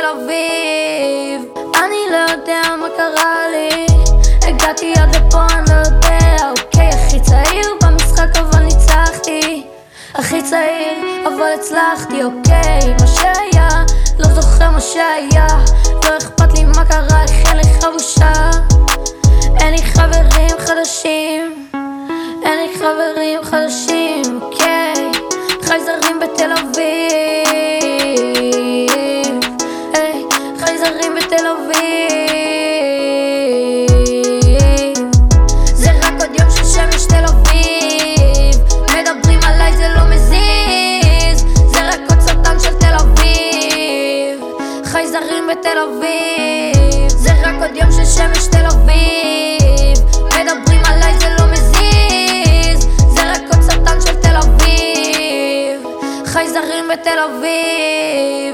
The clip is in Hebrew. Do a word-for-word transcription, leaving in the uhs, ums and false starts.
בתל אביב. אני לא יודע מה קרה לי, הגעתי עד לפה אני לא יודע. אוקיי, הכי צעיר במשחק אבל ניצחתי, הכי צעיר אבל הצלחתי. אוקיי, מה שהיה לא זוכר מה שהיה, לא אכפת לי מה קרה, איך אין לך בושה. אין לי חברים חדשים, אין לי חברים חדשים. אוקיי, חייזרים בתל אביב, היי, חייזרים בתל אביב. זה רק עוד יום של שמש תל אביב, מדברים עליי זה לא מזיז, זה רק עוד סרטן של תל אביב. חייזרים בתל אביב, זה רק עוד יום של שמש תל אביב, מדברים עליי זה לא מזיז, זה רק עוד סרטן של תל אביב. חייזרים בתל אביב.